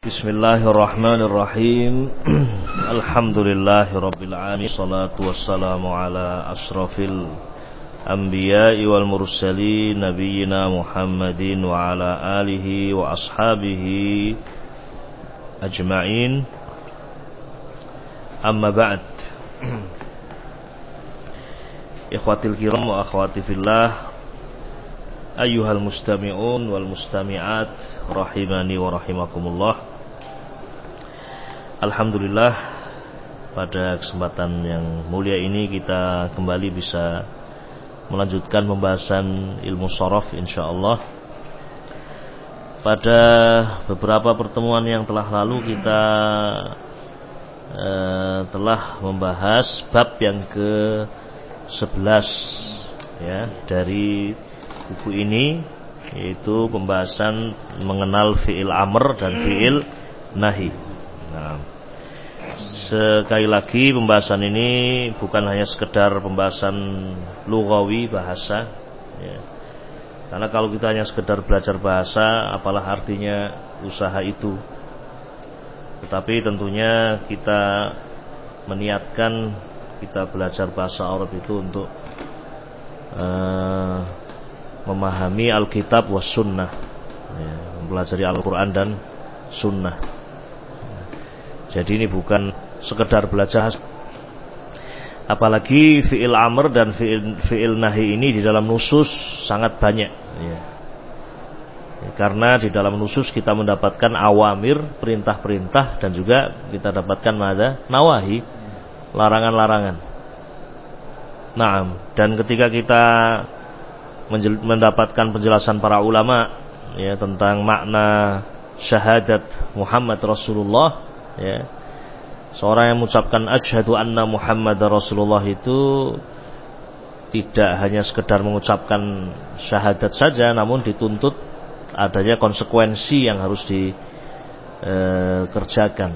Bismillahirrahmanirrahim. Alhamdulillahirabbil alamin. Shalatu wassalamu ala asyrafil anbiya'i wal mursalin nabiyyina Muhammadin wa ala alihi wa ashabihi ajma'in. Amma ba'd. Ikhwatil kiram wa akhwati fillah, ayyuhal mustami'un wal mustami'at rahimani wa rahimakumullah. Alhamdulillah, pada kesempatan yang mulia ini kita kembali bisa melanjutkan pembahasan ilmu sharaf insyaallah. Pada beberapa pertemuan yang telah lalu kita telah membahas bab yang ke-11 ya dari buku ini, yaitu pembahasan mengenal fi'il amr dan fi'il nahi. Nah, sekali lagi pembahasan ini bukan hanya sekedar pembahasan lughawi bahasa ya. Karena kalau kita hanya sekedar belajar bahasa, apalah artinya usaha itu. Tetapi tentunya kita meniatkan kita belajar bahasa Arab itu untuk memahami Alkitab was sunnah ya, mempelajari Al-Quran dan sunnah. Jadi ini bukan sekedar belajar. Apalagi fi'il amr dan fi'il nahi ini di dalam nusus sangat banyak ya. Karena di dalam nusus kita mendapatkan awamir, perintah-perintah, dan juga kita dapatkan nawahi, larangan-larangan. Naam, dan ketika kita mendapatkan penjelasan para ulama ya tentang makna syahadat Muhammad Rasulullah ya, seorang yang mengucapkan asyhadu anna Muhammadar Rasulullah itu tidak hanya sekedar mengucapkan syahadat saja, namun dituntut adanya konsekuensi yang harus dikerjakan.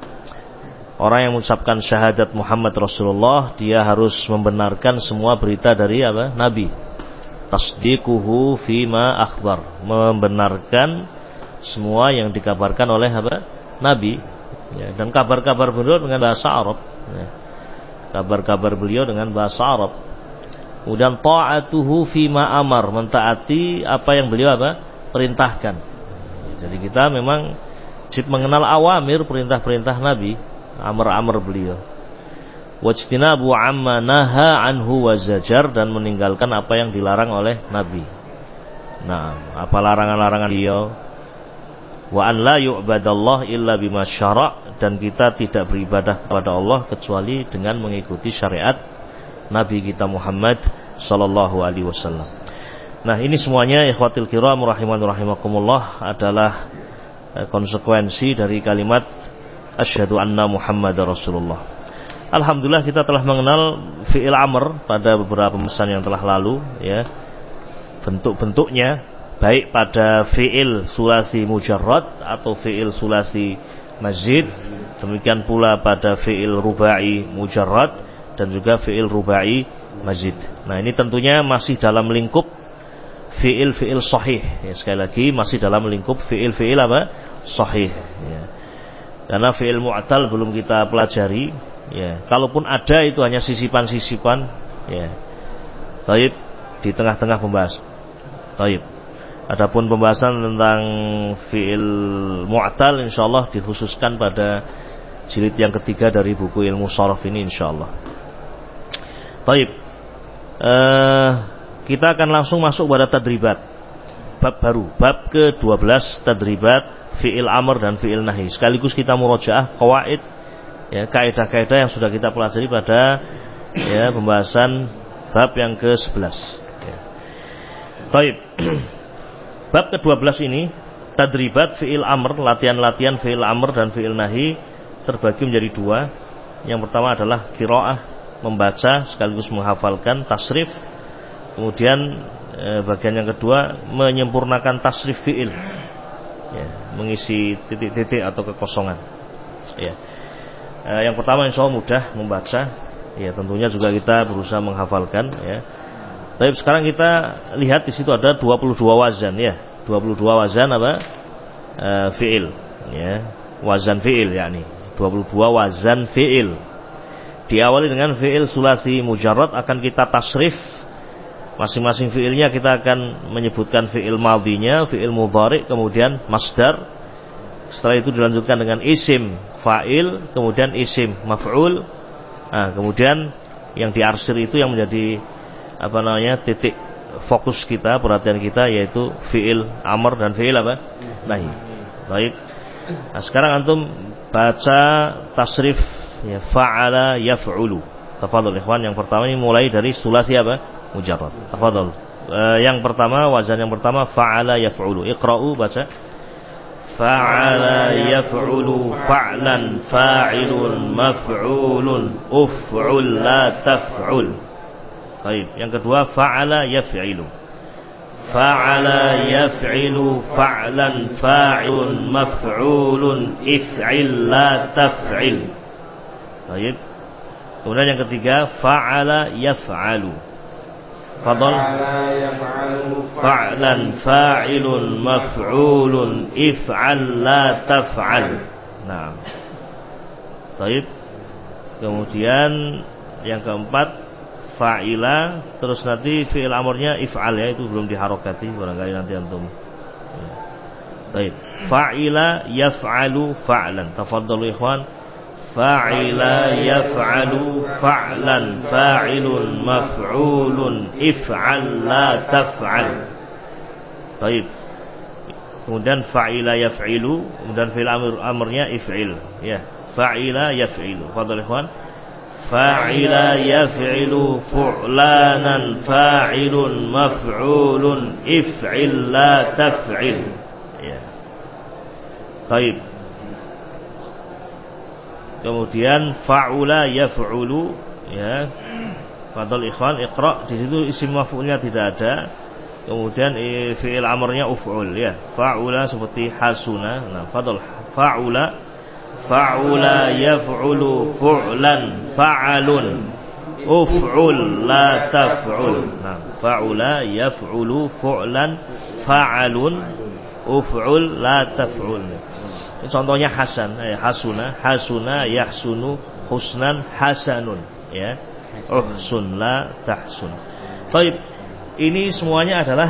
Orang yang mengucapkan syahadat Muhammad Rasulullah, dia harus membenarkan semua berita dari Nabi. Tasdiquhu fima akhbar, membenarkan semua yang dikabarkan oleh Nabi ya, dan kabar-kabar beliau dengan bahasa Arab ya. Kabar-kabar beliau dengan bahasa Arab. Kemudian ta'atuhu fima amar, mentaati apa yang beliau perintahkan. Jadi kita memang wajib mengenal awamir, perintah-perintah Nabi, amar-amar beliau. Wajtinabu amma naha anhu wa zajar, dan meninggalkan apa yang dilarang oleh Nabi. Nah, apa larangan-larangan beliau? Wa an la yu'badallah illa bima syara', dan kita tidak beribadah kepada Allah kecuali dengan mengikuti syariat Nabi kita Muhammad sallallahu alaihi wasallam. Nah, ini semuanya ikhwatil kiram rahimakumullah adalah konsekuensi dari kalimat asyhadu anna Muhammadar Rasulullah. Alhamdulillah kita telah mengenal fi'il amr pada beberapa pembahasan yang telah lalu ya. Bentuk-bentuknya baik pada fi'il sulasi mujarrad atau fi'il sulasi mazid, demikian pula pada fi'il rubai mujarrad dan juga fi'il rubai mazid. Nah, ini tentunya masih dalam lingkup fi'il sahih ya, sekali lagi masih dalam lingkup fi'il sahih ya. Karena fi'il mu'tal belum kita pelajari ya. Kalaupun ada itu hanya sisipan-sisipan ya. Baik, di tengah-tengah pembahasan. Baik. Adapun pembahasan tentang fi'il mu'tal insyaallah dikhususkan pada jilid yang ketiga dari buku ilmu sharaf ini insyaallah. Baik. Kita akan langsung masuk pada tadribat. Bab baru, bab ke-12, tadribat fi'il amr dan fi'il nahi. Sekaligus kita murojaah qawaid ya, kaidah-kaidah yang sudah kita pelajari pada ya pembahasan bab yang ke-11 ya. Baik. Bab ke-12 ini tadribat fi'il amr, latihan-latihan fi'il amr dan fi'il nahi, terbagi menjadi dua. Yang pertama adalah qiraah, membaca sekaligus menghafalkan, tasrif. Kemudian bagian yang kedua menyempurnakan tasrif fi'il ya, mengisi titik-titik atau kekosongan ya. Yang pertama insyaallah mudah membaca ya, tentunya juga kita berusaha menghafalkan ya. Tapi sekarang kita lihat di situ ada 22 wazan ya. 22 wazan fi'il. Ya, wazan fi'il yakni 22 wazan fi'il. Diawali dengan fi'il sulasi mujarrad, akan kita tasrif masing-masing fi'ilnya. Kita akan menyebutkan fi'il madhinya, fi'il mudhari', kemudian masdar. Setelah itu dilanjutkan dengan isim fa'il, kemudian isim maf'ul. Nah, kemudian yang diarsir itu yang menjadi titik fokus kita, perhatian kita, yaitu fi'il amr dan fi'il nahi. Baik. Nah, sekarang antum baca tasrif ya, fa'ala yaf'ulu. Tafadhol ikhwan, yang pertama ini mulai dari sulasi mujarrad. Tafadhol. Yang pertama, wazan yang pertama fa'ala yaf'ulu. Iqra'u, baca. Fa'ala yaf'ulu fa'lan fa'ilun maf'ulun uf'ul la taf'ul. Baik, yang kedua fa'ala yaf'ilu. Fa'ala yaf'ilu fa'lan fa'ilun maf'ulun if'il la taf'il. Baik. Kemudian yang ketiga fa'ala yaf'alu. Fadhal. Fa'lan fa'ilun maf'ulun if'al la taf'al. Nah. Baik. Kemudian yang keempat fa'ila, terus nanti fi'il amrnya if'al, ya, itu belum diharokati, barangkali nanti antum. Baik. Fa'ila yaf'alu fa'lan. Tafadhalu ikhwan. Fa'ila yaf'alu fa'lan fa'ilun maf'ulun if'al la taf'al. Baik. Kemudian fa'ila yaf'ilu, kemudian fi'il amrnya if'il, ya. Fa'ila yaf'ilu. Tafadhalu ikhwan. Fa'ila yaf'ilu fu'lanan fa'ilun maf'ulun if'il la taf'il. Ya. Baik. Kemudian fa'ula yaf'ulu, ya. Fadhal ikhwan, iqra. Di situ isim maf'ulnya tidak ada. Kemudian fi'il amrnya uf'ul, ya. Fa'ula seperti hasuna. Nah, fadhal fa'ula. Fa'ula yaf'ulu fu'lan fa'alun uf'ul la taf'ul. Nah, fa'ula yaf'ulu fu'lan fa'alun uf'ul la taf'ul. Contohnya hasan, hasuna, hasuna yahsunu husnan hasanun, ya. Uhsun la tahsun. Baik, ini semuanya adalah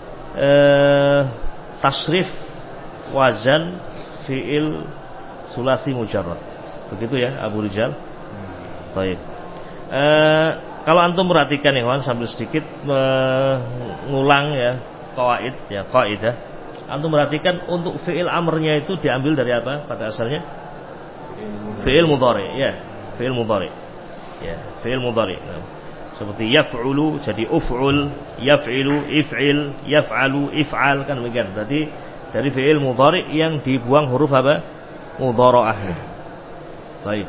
tasrif wazan fi'il sulasi mujarrad. Begitu ya Abu Rijal. Baik. Kalau antum perhatikan ya kawan, sambil sedikit mengulang ya qawaid, ya qaidah. Antum perhatikan untuk fi'il amrnya itu diambil dari apa pada asalnya? Fi'il mudhari, ya. Fi'il mudhari. Ya, fi'il mudhari. Nah, seperti yaf'ulu jadi uf'ul, yaf'ilu if'il, yaf'alu if'al, kan demikian. Berarti dari fi'il mudhari yang dibuang huruf apa? Mudhara'ahnya. Baik.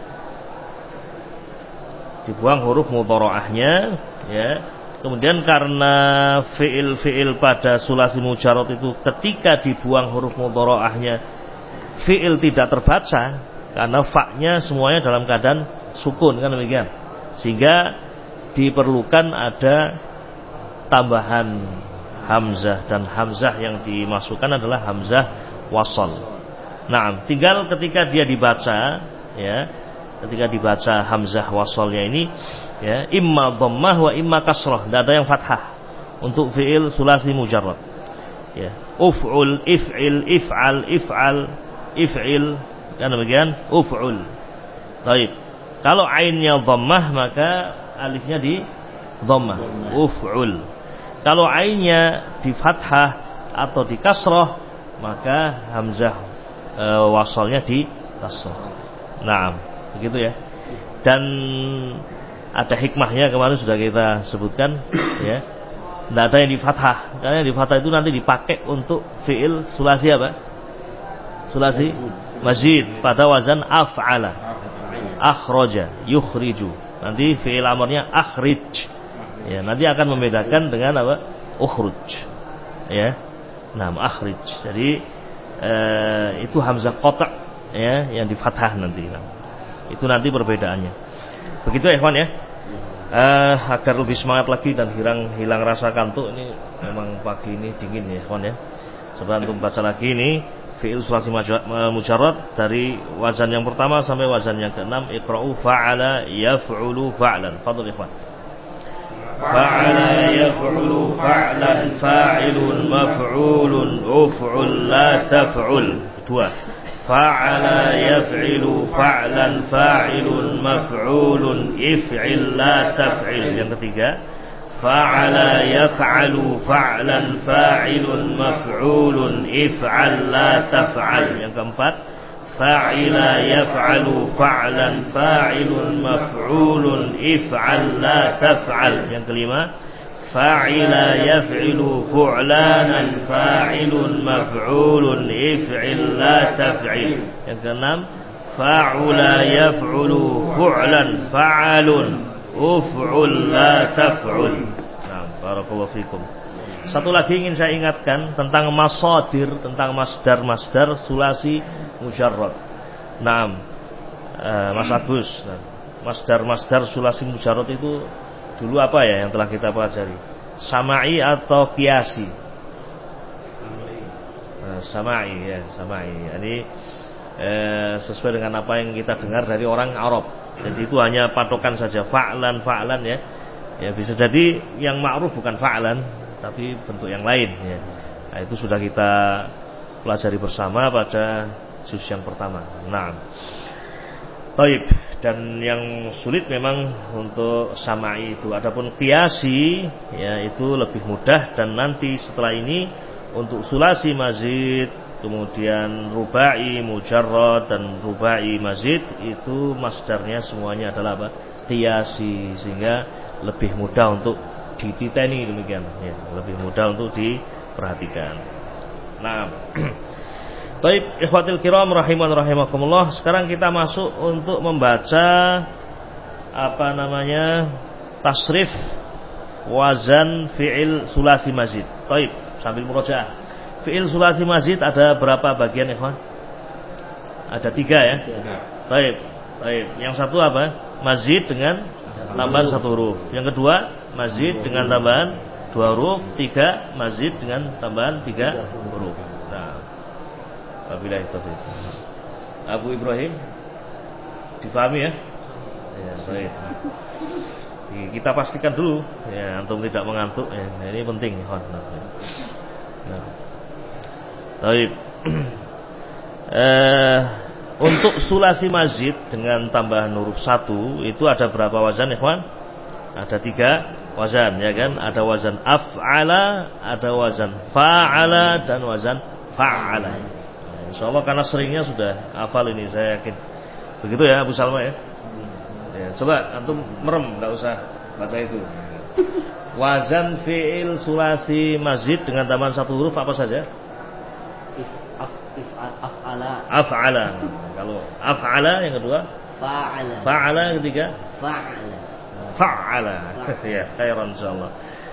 Dibuang huruf mudhara'ahnya, ya. Kemudian karena fi'il pada sulasi mujarrad itu ketika dibuang huruf mudhara'ahnya fi'il tidak terbaca karena fa-nya semuanya dalam keadaan sukun, kan demikian. Sehingga diperlukan ada tambahan hamzah, dan hamzah yang dimasukkan adalah hamzah wasal. Nah, tinggal ketika dia dibaca, ya, ketika dibaca hamzah wasalnya ini, ya, imma dhammah wa imma kasrah, tidak ada yang fathah untuk fi'il sulasi mujarrad. Ya, uf'ul, if'il, if'al, if'al, if'il, kan demikian, uf'ul. Baik. Kalau ainnya dhammah maka alifnya di dhammah, uf'ul. Kalau ainnya di fathah atau di kasrah maka hamzah wasalnya di kasrah. Nah, begitu ya. Dan ada hikmahnya, kemarin sudah kita sebutkan, ya. Tidak ada yang di fathah, karena yang di fathah itu nanti dipakai untuk fi'il sulasi apa? Sulasi mazid pada wazan af'ala. Akhraja, yukhriju. Nanti fi'il amrnya akhrij. Ya, nanti akan membedakan dengan apa? Ukhruj. Ya. Nah, akhrij. Jadi itu hamzah qata', ya, yang di fathah nanti. Nah, itu nanti perbedaannya. Begitu ya, ikhwan, ya. Agar lebih semangat lagi dan hilang rasa kantuk, ini memang pagi ini dingin ya, ikhwan, ya. Coba antum baca lagi ini fi'il sulasi mujarrad dari wazan yang pertama sampai wazan yang ke-6. Iqra'u fa'ala yaf'ulu fa'lan. Fadhil ikhwan. Fa'ala yaf'ulu fa'lan fa'ilun maf'ulun uf'ul la taf'ul. Kedua. Fa'ala yaf'ilu fa'lan fa'ilun maf'ulun if'il la taf'il. Yang ketiga. Fa'ala yaf'alu fa'lan fa'ilun maf'ulun if'al la taf'al. Yang keempat. Fa'ila yaf'alu fa'lan fa'ilun maf'ulun if'al la taf'al. Yang kelima, fa'ila yaf'ilu fu'lanan fa'ilun maf'ulun if'il la taf'il. Yang keenam, fa'ula yaf'ulu fu'lan fa'alun uf'ul la taf'ul. Nah, barakallahu fikum. Satu lagi ingin saya ingatkan tentang masadir, tentang masdar-masdar sulasi mujarrad. Naam, Mas Agus, masdar-masdar sulasi mujarrad itu dulu apa ya yang telah kita pelajari? Sama'i atau qiyasi? Sama'i ya, sama'i. Ini sesuai dengan apa yang kita dengar dari orang Arab. Jadi itu hanya patokan saja, fa'lan ya. Ya bisa jadi yang ma'ruf bukan fa'lan, tapi bentuk yang lain ya. Nah, itu sudah kita pelajari bersama pada juz yang pertama. Nah, baik. Dan yang sulit memang untuk sama'i itu. Adapun qiyasi ya itu lebih mudah. Dan nanti setelah ini untuk sulasi mazid, kemudian rubai mujarrad dan rubai mazid, itu masdarnya semuanya adalah apa? Qiyasi, sehingga lebih mudah untuk dititeni demikian ya, lebih mudah untuk diperhatikan. Nah, baik ikhwatil kiram rahiman rahimakumullah, sekarang kita masuk untuk membaca tasrif wazan fi'il sulasi mazid. Baik, sambil murojaah. Fi'il sulasi mazid ada berapa bagian ikhwan? Ada 3 ya. Baik. Yang satu apa? Mazid dengan tambahan 1 huruf. Yang kedua, mazid dengan tambahan 2 huruf. 3, mazid dengan tambahan 3 huruf. Nah, wabillahi taufiq. Abu Ibrahim, difahami ya? Ya, baik. Kita pastikan dulu ya, antum tidak mengantuk ya. Nah, ini penting ikhwan. Nah. Baik. Untuk sulasi mazid dengan tambahan huruf 1 itu ada berapa wazan ikhwan? Ada 3 wazan ya kan? Ada wazan af'ala, ada wazan fa'ala, dan wazan fa'ala. Insyaallah karena seringnya sudah hafal ini saya yakin. Begitu ya Abu Salma ya? Ya, coba antum merem, enggak usah baca itu. Wazan fi'il sulasi mazid dengan tambahan 1 huruf apa saja? Af'ala. Kalau af'ala yang kedua fa'ala yang ketiga fa'ala. Ya, khairan insyaallah.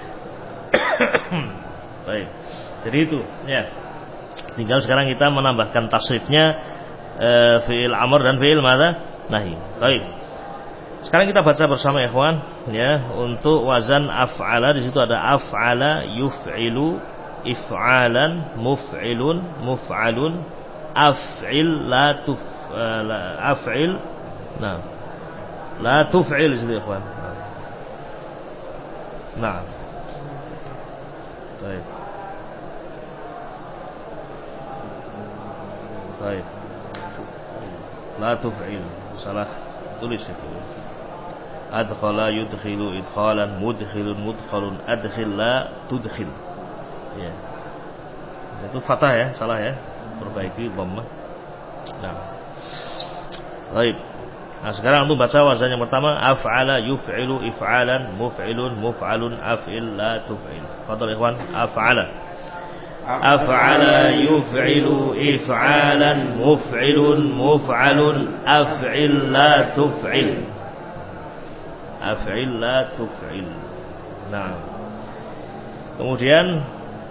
Baik. Jadi itu ya. Tinggal sekarang kita menambahkan tasrifnya fi'il amr dan fi'il madza? Nahi. Baik. Sekarang kita baca bersama ikhwan ya, untuk wazan af'ala. Di situ ada af'ala yuf'ilu, if'alan, muf'ilun, muf'alun, af'il la af'il. Nah, la tuf'il itu ikhwan. Nah. Baik. Baik. La tuf'il. Salah tulis itu. Adkhala yudkhilu idkhalan, mudkhilun mudkhalun, adkhil la tudkhil. Ya. Itu fathah ya, salah ya. Perbaiki dhammah. Nah. Baik. Nah, sekarang untuk baca wazan yang pertama af'ala yuf'ilu if'alan, muf'ilun muf'alun, af'il la tuf'il. Fadhal ikhwan, af'ala. Af'ala yuf'ilu if'alan, muf'ilun muf'alun, af'il la tuf'il. Af'il la tuf'il. Nah. Kemudian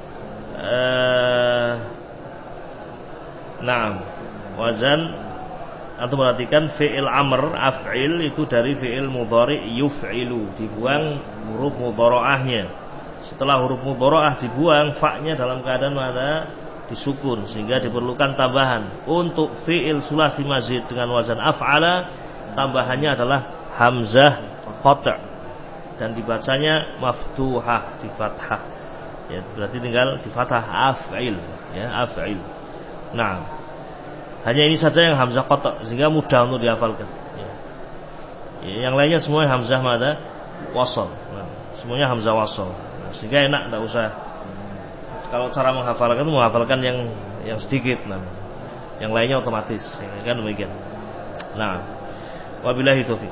wazan antum perhatikan fi'il amr af'il itu dari fi'il mudhari yuf'ilu, dibuang huruf mudhara'ahnya. Setelah huruf mudhara'ah dibuang, fa-nya dalam keadaan mana? disukun, sehingga diperlukan tambahan. Untuk fi'il sulasi mazid dengan wazan af'ala, tambahannya adalah hamzah qata' dan dibacanya maftuhah, di fathah. Ya, berarti tinggal di fathah af'il, ya, af'il. Nah, hanya ini saja yang hamzah qata', sehingga mudah untuk dihafalkan. Ya. Ya, yang lainnya semua hamzah mada wasal. Nah, semuanya hamzah wasal. Nah, sehingga enak, tidak usah. Kalau cara menghafalkan itu menghafalkan yang sedikit, nah, yang lainnya otomatis, ya, kan demikian. Nah, wabillahi taufiq.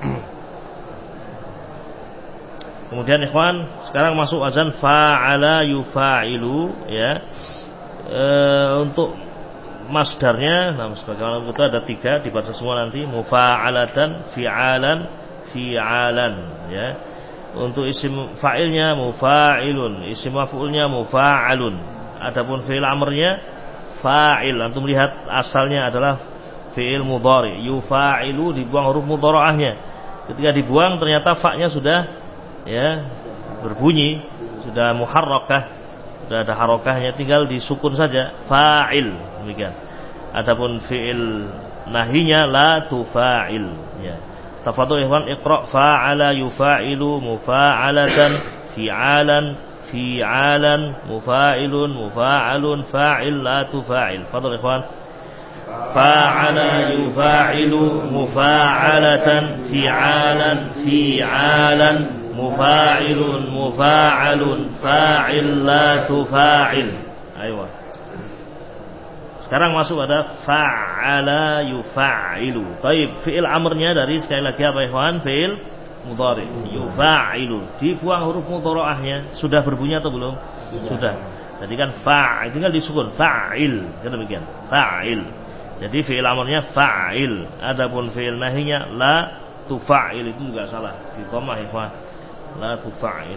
Kemudian ikhwan, sekarang masuk azan fa'ala yufa'ilu, ya. Untuk masdarnya, nah, sebagaimana itu ada 3, dibaca semua nanti, mufa'alatan, fi'alan, fi'alan, ya. Untuk isim fa'ilnya mufa'ilun, isim maf'ulnya mufa'alun. Adapun fi'il amrnya fa'il. Antum lihat asalnya adalah fi'il mudhari. Yufa'ilu, dibuang huruf mudhara'ahnya. Ketika dibuang ternyata fa'nya sudah, ya, berbunyi, sudah muharrakah, sudah ada harokahnya, tinggal disukun saja, fa'il, demikian. Adapun fi'il nahinya la tufa'il, ya. Tafadhol ikhwan, iqra fa'ala yufa'ilu mufa'alatan fi'alan fi'alan mufa'ilun mufa'alun fa'il la tufa'il. Fadhol ikhwan. Fa'ala yufa'ilu mufa'alatan fi'alan fi'alan mufa'ilun mufa'alun fa'il la tufa'il. Ayo. Sekarang masuk pada fa'ala yufa'ilu. Baik, fi'il amrnya dari sekali lagi apa ikhwan? Fi'il mudhari. Yufa'ilu. Dibuang huruf mudhara'ahnya. Sudah berbunyi atau belum? Sudah. Jadi kan fa'il, tinggal disukun fa'il. Kan demikian. Fa'il. Jadi fi'il amrnya fa'il. Adapun fi'il nahinya la tufa'il, itu juga salah. Di dhammah ikhwan. La tufa'il.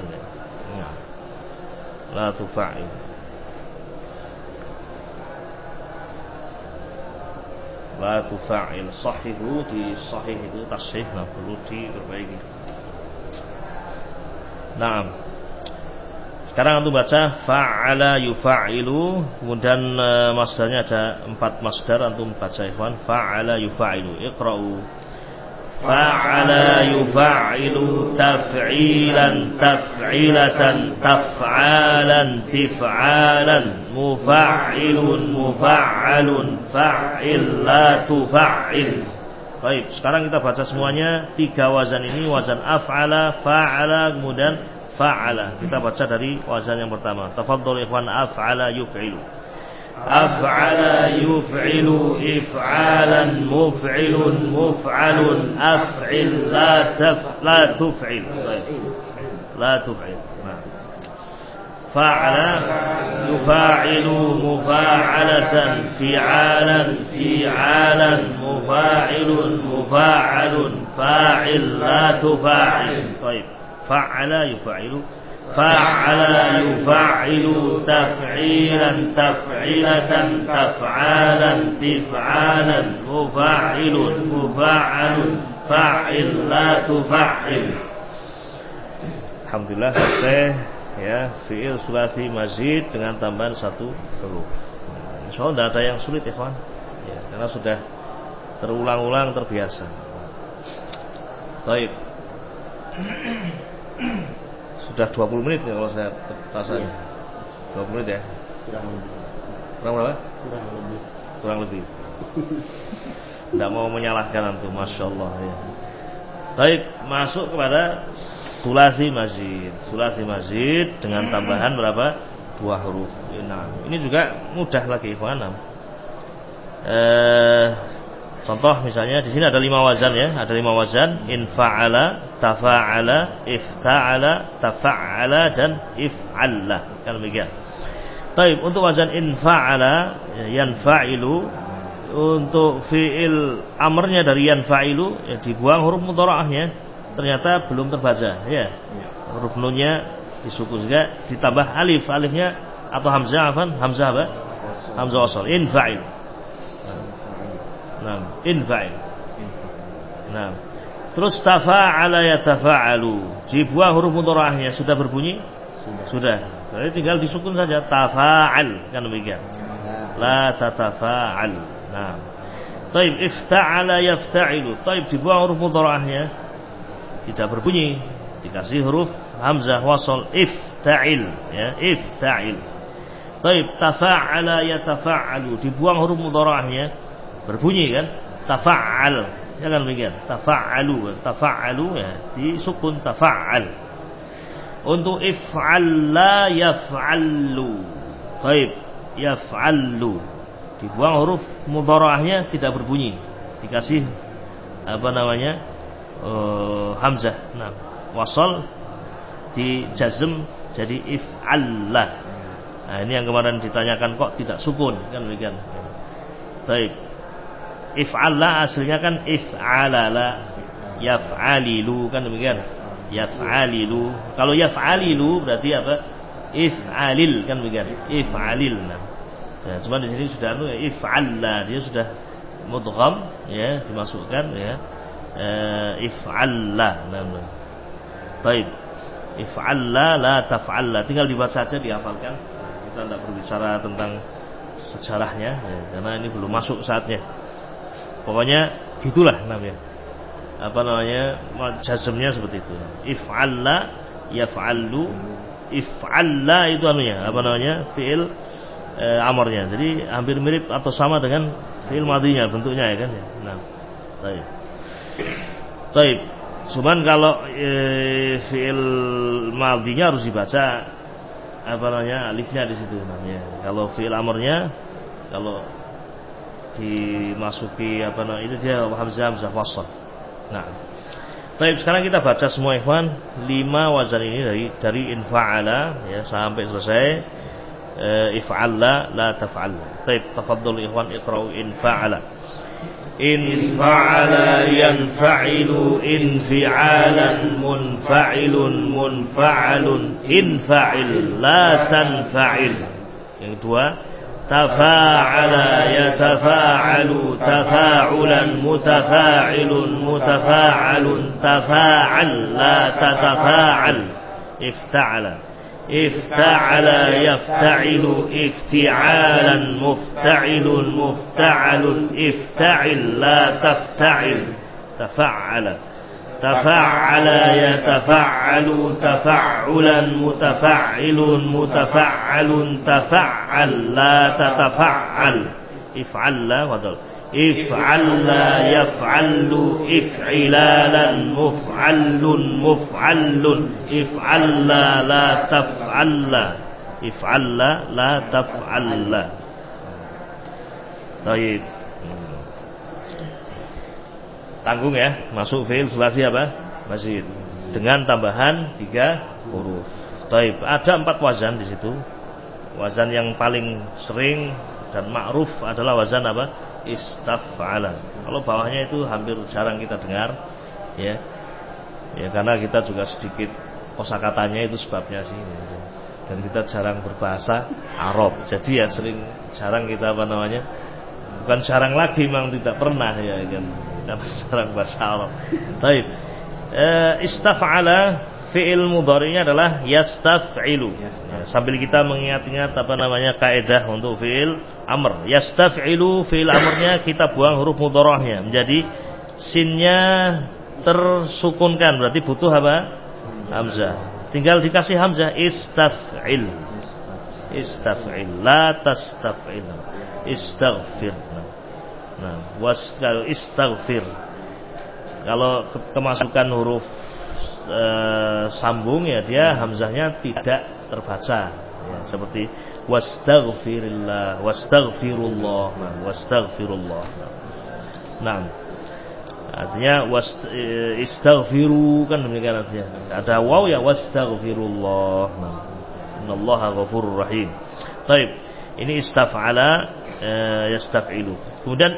La tufa'il. La tufa'il. Sahihu, di sahih itu tasihih, nah, perlu diperbaiki. Nah, sekarang antum baca fa'ala yufa'ilu. Kemudian masdarnya ada 4 masdar, antum baca ikhwan. Fa'ala yufa'ilu. Iqra'u. Fa'ala yufa'ilu taf'ilan taf'ilatan taf'alan tif'alan mufa'ilun mufa'alun fa'il la tufa'il. Baik, sekarang kita baca semuanya 3 wazan ini, wazan af'ala, fa'ala, kemudian fa'ala. Kita baca dari wazan yang pertama. Tafadhol ikhwan, af'ala yuf'ilu. Af'ala yuf'ilu if'alan muf'ilun muf'alun af'il la tuf'il. La tuf'il. Fa'ala yufa'ilu mufa'alatan fi'alan fi'alan mufa'ilun mufa'alun fa'il la tufa'il. Baik. Fa'ala yufa'ilu fa'ala yufa'ilu taf'ilan taf'ilatan taf'alan tif'alan mufa'ilun mufa'alun fa'il la tufa'il. Alhamdulillah selesai, ya, fi'il sulasi mazid dengan tambahan 1 huruf. Insyaallah tidak ada yang sulit ya kawan, ya, karena sudah terulang-ulang, terbiasa. Baik. Sudah 20 menit ya kalau saya rasanya. 20 menit ya. Kurang berapa? Kurang lebih. Tidak mau menyalahkan antum, Masya Allah, ya. Baik, masuk kepada sulasi mazid. Sulasi mazid dengan tambahan berapa? 2 huruf. Nah, ini juga mudah lagi, ikhwan. Contoh misalnya di sini ada 5 wazan, ya, ada 5 wazan: infa'ala, tafa'ala, ifta'ala, tafa'ala dan if'alla. Kan demikian. Baik, untuk wazan infa'ala, yanfa'ilu, untuk fi'il amrnya dari yanfa'ilu, ya, dibuang huruf mudhara'ahnya, ternyata belum terbaca, ya. Huruf nunnya disukun juga, ditambah alif, alifnya atau hamzah, hamzah apa? Hamzah wasal. Infa'il. Nah, infa'il. Nah, terus tafa'ala yatafa'alu, dibuang huruf mudhara'ahnya, sudah berbunyi? Sudah. Jadi tinggal disukun saja, tafa'al, kan demikian. La tatafa'al. Nah. Taib ifta'ala yafta'ilu. Taib dibuang huruf mudhara'ahnya, tidak berbunyi, dikasih huruf hamzah wasal, ifta'il, ya, ifta'il. Taib tafa'ala yatafa'alu, dibuang huruf mudhara'ahnya, berbunyi kan, tafa'al, ya kan demikian, tafa'alu, tafa'alu, ya, disukun tafa'al. Untuk if'al la yaf'allu. Taib yaf'allu, dibuang huruf mudhara'ahnya, tidak berbunyi, dikasih apa namanya, hamzah. Nah, wasal dijazm jadi if'alla. Nah, ini yang kemarin ditanyakan kok tidak sukun, kan demikian. Taib if'alla aslinya kan if'alala, yaf'alilu, kan demikian. Yaf'alilu. Kalau yaf'alilu berarti apa? If'alil, kan begitu. If'alil. Nah, ya, cuma di sini sudah ya, if'alla, dia sudah mudgham, ya, dimasukkan, ya, if'alla. Nah. Baik. If'alla la taf'alla. Tinggal dibaca saja, dihafalkan. Kita tidak berbicara tentang sejarahnya, ya, karena ini belum masuk saatnya. Pokoknya gitulah namanya. Apa namanya, jazmnya seperti itu. If'alla yaf'allu. If'alla itu anunya, apa namanya, fi'il amrnya. Jadi hampir mirip atau sama dengan fi'il madhinya bentuknya, ya kan, ya. Nah, baik. Baik. Cuman kalau fi'il madhinya harus dibaca apa namanya, alifnya di situ namanya. Kalau fi'il amrnya, kalau dimasuki apa namanya, itu dia hamzah wasal. Nah, baik, sekarang kita baca semua ikhwan 5 wazan ini dari infa'ala, ya, sampai selesai. If'alla la taf'al. Baik, tafadhal ikhwan, iqra'u infa'ala. Infa'ala yanfa'ilu infi'alan munfa'ilun munfa'alun infa'il la tanfa'il. Yang kedua, tafa'ala yatafa'alu tafa'ulan mutafa'ilun mutafa'alun tafa'al la tatafa'al. Ifta'ala ifta'ala yafta'ilu ifti'alan mufta'ilun mufta'alun ifta'il la tafta'il. Tafa'ala tafa'ala yatafa'alu tafa'ulan mutafa'ilun mutafa'alun tafa'al la tatafa'al. If'alla wadal if'alla yaf'allu if'ilalan muf'allun muf'allun if'alla la taf'alla. If'alla la taf'alla. Baik. Tanggung ya, masuk fi'il sulasi apa? Masih dengan tambahan 3 huruf. Baik, ada 4 wazan di situ. Wazan yang paling sering dan ma'ruf adalah wazan apa? Istaf'ala. Kalau bawahnya itu hampir jarang kita dengar, ya. Ya, karena kita juga sedikit kosakatanya itu sebabnya sih. Dan kita jarang berbahasa Arab. Jadi ya jarang kita apa namanya? Bukan jarang lagi, memang tidak pernah, ya kan. Jarang bahasa Arab. Baik. Istaf'ala fi'il mudhari'nya adalah yastaf'ilu. Ya, sambil kita mengingat-ingat apa namanya kaidah untuk fi'il amr. Yastaf'ilu fi'il amrnya kita buang huruf mudhara'ahnya menjadi sinnya tersukunkan, berarti butuh apa? Hamzah. Tinggal dikasih hamzah, istaf'il. Istaf'il la tastaf'il. Istaghfir. Nah, kalau istaghfir, kalau kemasukan huruf sambung, ya, dia hamzahnya tidak terbaca, ya, seperti wastaghfirillah, wastaghfirullah, wastaghfirullah. Nah, artinya istaghfiru, kan demikian artinya. Ada waw, ya, wastaghfirullah. Nah, innallaha ghafurur rahim. Baik, ini istaf'ala yastaf'ilu. Kemudian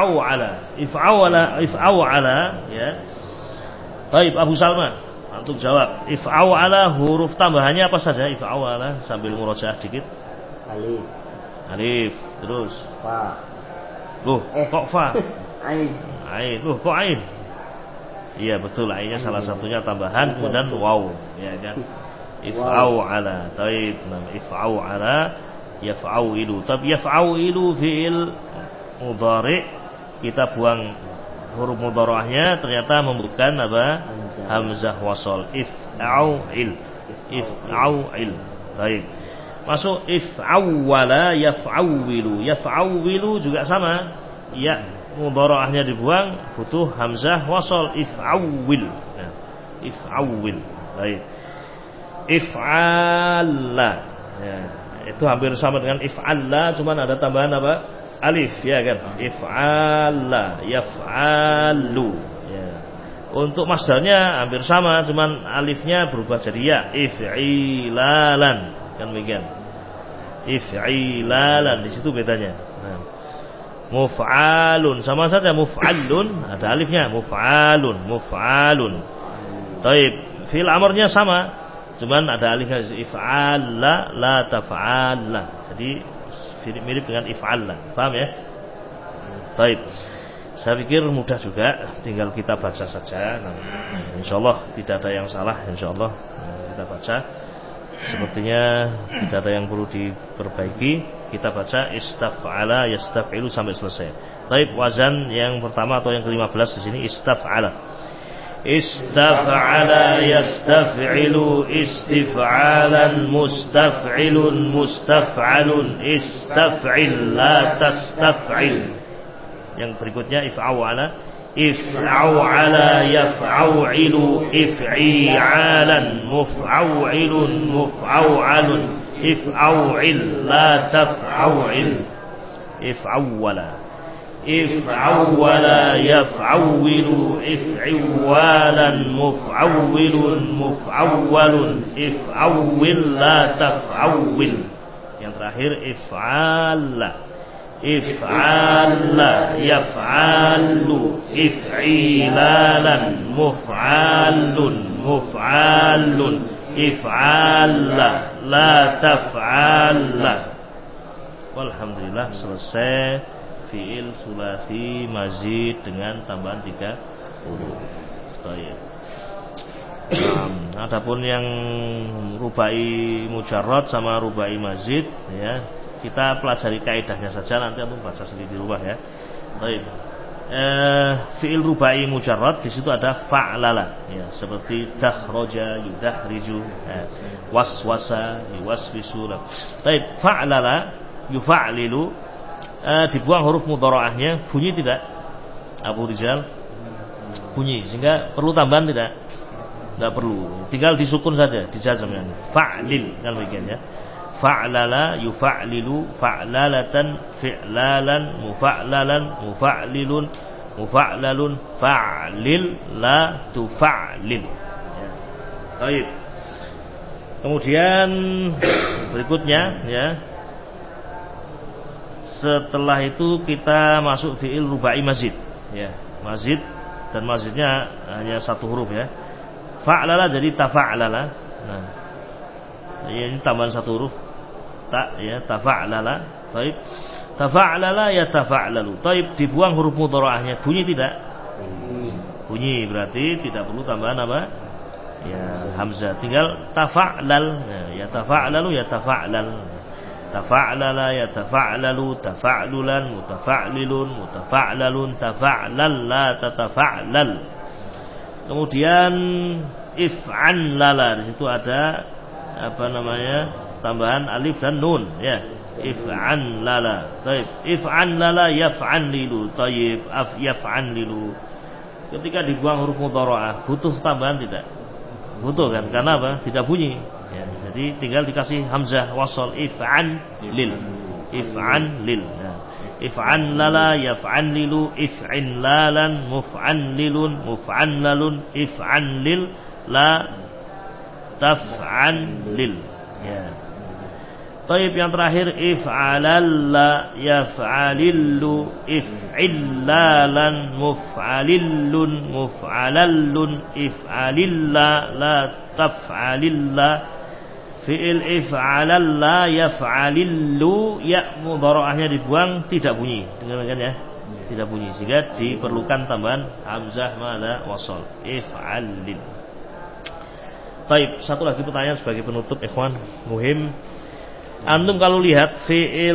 if'awala, ya. Baik, Abu Salman, untuk jawab. If'awala huruf tambahannya apa saja? If'awala sambil murojaah dikit. Alif. Alif, terus Fa. Kok fa? Ain. Ain. Kok ain? Iya, betul, ainnya salah satunya tambahan, kemudian waw, ya kan. If'au'ala. Taib. Nah, if'au'ala yaf'au'ilu. Tapi yaf'au'ilu fi'il mudhari' kita buang huruf mudhara'ahnya, ternyata membutuhkan apa? Hamzah wasal. If'au'il. If'au'il. Taib. Masuk if'awwala yaf'awwilu. Yaf'awwilu juga sama. Ya, mudhara'ahnya dibuang, butuh hamzah wasal. If'awwil. Nah, if'awwil. Baik. If'alla. Ya, itu hampir sama dengan if'alla, cuman ada tambahan apa? Alif, ya kan? If'alla yaf'alu. Ya. Untuk masdarnya hampir sama, cuman alifnya berubah jadi ya. If'ilalan. Kan begitu. If'ilalan, di situ bedanya. Nah. Muf'alun sama saja, muf'alun ada alifnya, muf'alun, muf'alun. Taib, fi'il amrnya sama, cuman ada alifnya. If'ala la taf'ala. Jadi mirip dengan if'ala. Paham ya? Taib. Saya pikir mudah juga, tinggal kita baca saja. Nah, insyaallah tidak ada yang salah, insyaallah. Kita baca. Sepertinya tidak ada yang perlu diperbaiki. Kita baca istaf'ala yastaf'ilu sampai selesai. Baik, wazan yang pertama atau yang ke-15 di sini istaf'ala. Istaf'ala yastaf'ilu istif'alan mustaf'ilun mustaf'alun istaf'il la tastaf'il. Yang berikutnya if'aw'ala. If'aw'ala yaf'aw'ilu if'i'alan muf'aw'ilun muf'aw'alun if'aw'il la taf'aw'il. If'awwala. If'awwala yaf'awwilu if'iwalan muf'awwilun muf'awwalun if'awwil la taf'awwil. Yang terakhir if'ala. If'ala yaf'alu if'ilalan muf'alun muf'alun if'ala la taf'ala. Walhamdulillah, selesai fi'il sulasi mazid dengan tambahan 3 huruf. Baik. Adapun yang rubai mujarrad sama rubai mazid, ya, kita pelajari kaidahnya saja, nanti antum baca sendiri di rumah ya. Baik. Fi'il rubai mujarrad di situ ada fa'lala, ya, seperti dakhraja yudahriju, waswasa yuwaswisu. Baik, fa'lala yufa'lilu, dibuang huruf mudhara'ahnya, bunyi tidak? Abu Rizal? Bunyi, sehingga perlu tambahan tidak? Tidak perlu, tinggal disukun saja, dijazam kan. Fa'lil kan begitu ya. Fa'lala yufa'lilu fa'lalatan fi'lalan mufa'lalan mufa'lilun mufa'lalun fa'lil la tufa'lil, ya. Baik. Kemudian berikutnya, ya, setelah itu kita masuk fi'il rubai mazid, ya. Mazid, dan mazidnya hanya 1 huruf ya. Fa'lala jadi tafa'lala. Nah, ini tambahan 1 huruf. Ta, ya, tafa'lala. Baik. Tafa'lala ya tafa'lalu. Taib, dibuang huruf mudhara'ahnya. Bunyi tidak? Bunyi, berarti tidak perlu tambahan apa? Ya, hamzah. Tinggal tafa'lal. Ya tafa'lalu ya tafa'lal. Tafa'lala ya tafa'lalu, tafa'lulan, mutafa'lilun, mutafa'lalun, tafa'lal la tatafa'lal. Kemudian if'an lala, di situ ada apa namanya? Tambahan alif dan nun, ya. If'an lala. Baik. If'an lala yaf'an lilu. Taib, yaf'an lilu. Ketika dibuang huruf mudhara'ah, butuh tambahan tidak? Butuh kan? Karena apa? Tidak bunyi. Ya, jadi tinggal dikasih hamzah wasal, if'an lil. If'an lil. Ya. If'an lala yaf'an lilu if'in lalan muf'an lilun muf'an lalun if'an lil la taf'an lil, ya. Taib, yang terakhir if'alalla yaf'alillu if'illalan muf'alillun muf'alallun if'alilla la taf'alilla. Fi'il if'alalla yaf'alillu, ya mudhara'ahnya dibuang, tidak bunyi. Dengarkan ya, tidak bunyi, sehingga diperlukan tambahan hamzah mala wasal. If'alil. Baik, satu lagi pertanyaan sebagai penutup ikhwan, muhim. Antum kalau lihat fi'il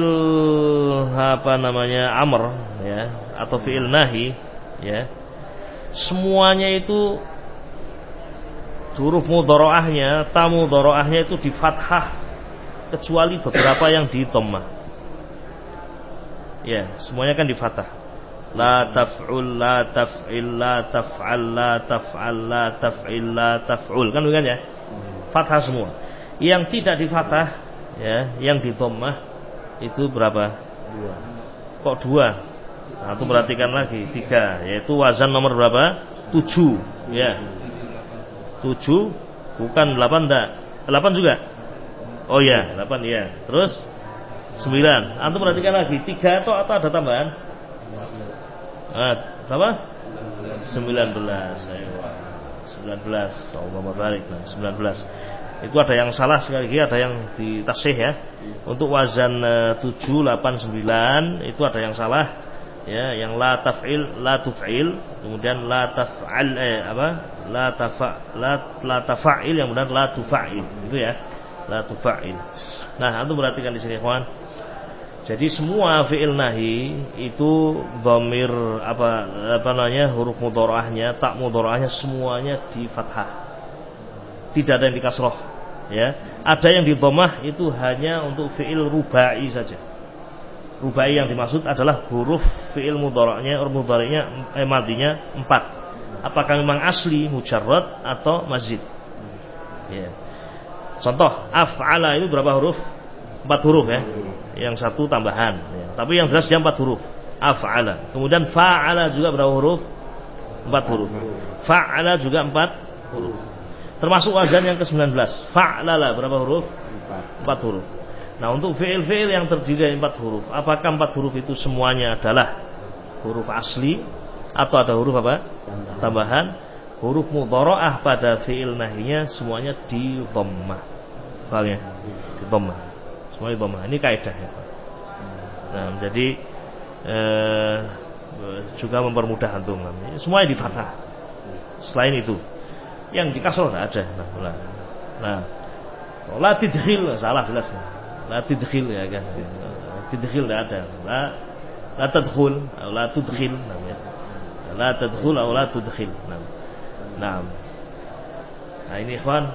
amr ya atau fi'il nahi ya, semuanya itu huruf mudharaahnya, mudharaahnya itu di fathah kecuali beberapa yang di dhammah. Ya, semuanya kan di fathah. La taf'ul, la taf'il, la taf'al, la taf'al, la taf'il, la taf'ul. Kan bukan ya? Fathah semua. Yang tidak di fathah ya, yang di dhammah itu berapa? 2. Kok 2? Nah, itu perhatikan lagi 3, yaitu wazan nomor berapa? 7 ya. 7 bukan 8 enggak? 8 juga? Oh ya, 8 ya. Terus 9. Antum perhatikan lagi 3 atau ada tambahan? Berapa? 19. 19. Allahumma barik. 19. Itu ada yang salah sekali lagi, ada yang ditasih ya. Untuk wazan 7, 8, 9 itu ada yang salah ya, yang la taf'il, la tuf'il, kemudian la taf'al la tafa'il, yang benar la tufa'il. Itu ya. La tufa'il. Nah, antum perhatikan di sini, kawan. Jadi semua fi'il nahi itu dhamir huruf mudharaahnya, tak mudharaahnya semuanya di fathah. Tidak ada yang di kasroh, ya. Ada yang di dhammah, itu hanya untuk fi'il rubai saja. Rubai yang dimaksud adalah huruf fi'il mudharaahnya, madinya 4. Apakah memang asli mujarrad atau mazid? Ya. Contoh, af'ala itu berapa huruf? 4 huruf ya. Yang 1 tambahan ya. Tapi yang jelas dia 4 huruf. Af'ala. Kemudian fa'ala juga berapa huruf? 4 huruf. Fa'ala juga 4 huruf. Termasuk wazan yang ke-19. Fa'lala berapa huruf? 4 huruf. Nah, untuk fi'il-fi'il yang terdiri dari 4 huruf, apakah 4 huruf itu semuanya adalah huruf asli atau ada huruf apa? Tambahan. Huruf mudharaah pada fi'il nahinya semuanya di dhammah. Paham ya? Di dhammah. Semuanya dhammah. Ini kaidah ya. Nah, jadi juga mempermudah antum. Semuanya di fathah. Selain itu, yang di kasroh tidak ada. Nah, la tidkhil salah jelas. La tidkhil ya kan. Tidkhil tidak ada. La tadkhul atau la tudkhil namanya. La tadkhul atau la tudkhil. Nah, ini ikhwan,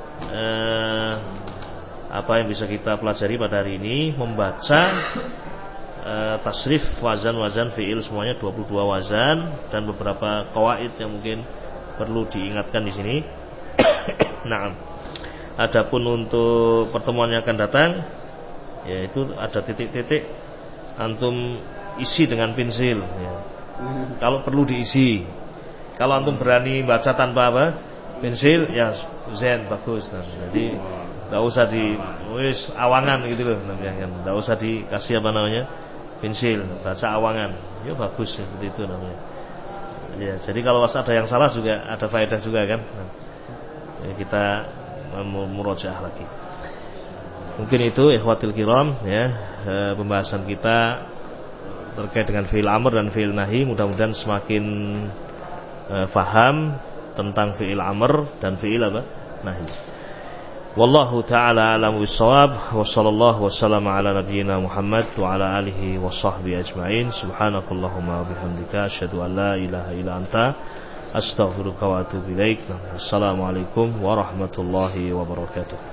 apa yang bisa kita pelajari pada hari ini, membaca tasrif wazan-wazan fi'il semuanya 22 wazan dan beberapa qawaid yang mungkin perlu diingatkan di sini. Nah, adapun untuk pertemuan yang akan datang, yaitu ada titik-titik antum isi dengan pensil ya. Kalau perlu diisi. Kalau antum berani baca tanpa pensil ya zen bagus. Nah, jadi enggak usah awangan gitu loh namanya. Enggak usah dikasih pensil, baca awangan. Ya bagus seperti itu namanya. Ya, jadi kalau ada yang salah juga ada faedah juga kan. Nah, ya kita murojaah lagi. Mungkin itu ikhwatil kiram ya, pembahasan kita terkait dengan fi'il amr dan fi'il nahi. Mudah-mudahan semakin faham tentang fi'il amr dan fi'il nahi. Wallahu ta'ala a'lamu bis-shawab. Wa sallallahu wasallama ala nabiyyina Muhammad wa ala alihi wa sahbihi ajma'in. Subhanakallahumma wa bihamdika asyhadu an la ilaha illa anta astaghfiruka wa atubu ilaik. Assalamualaikum warahmatullahi wabarakatuh.